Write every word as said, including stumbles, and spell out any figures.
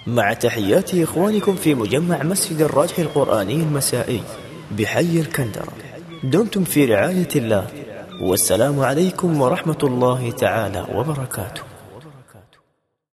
مع تحيات إخوانكم في مجمع مسجد الراجح القرآني المسائي بحي الكندرة. دمتم في رعاية الله، والسلام عليكم ورحمة الله تعالى وبركاته.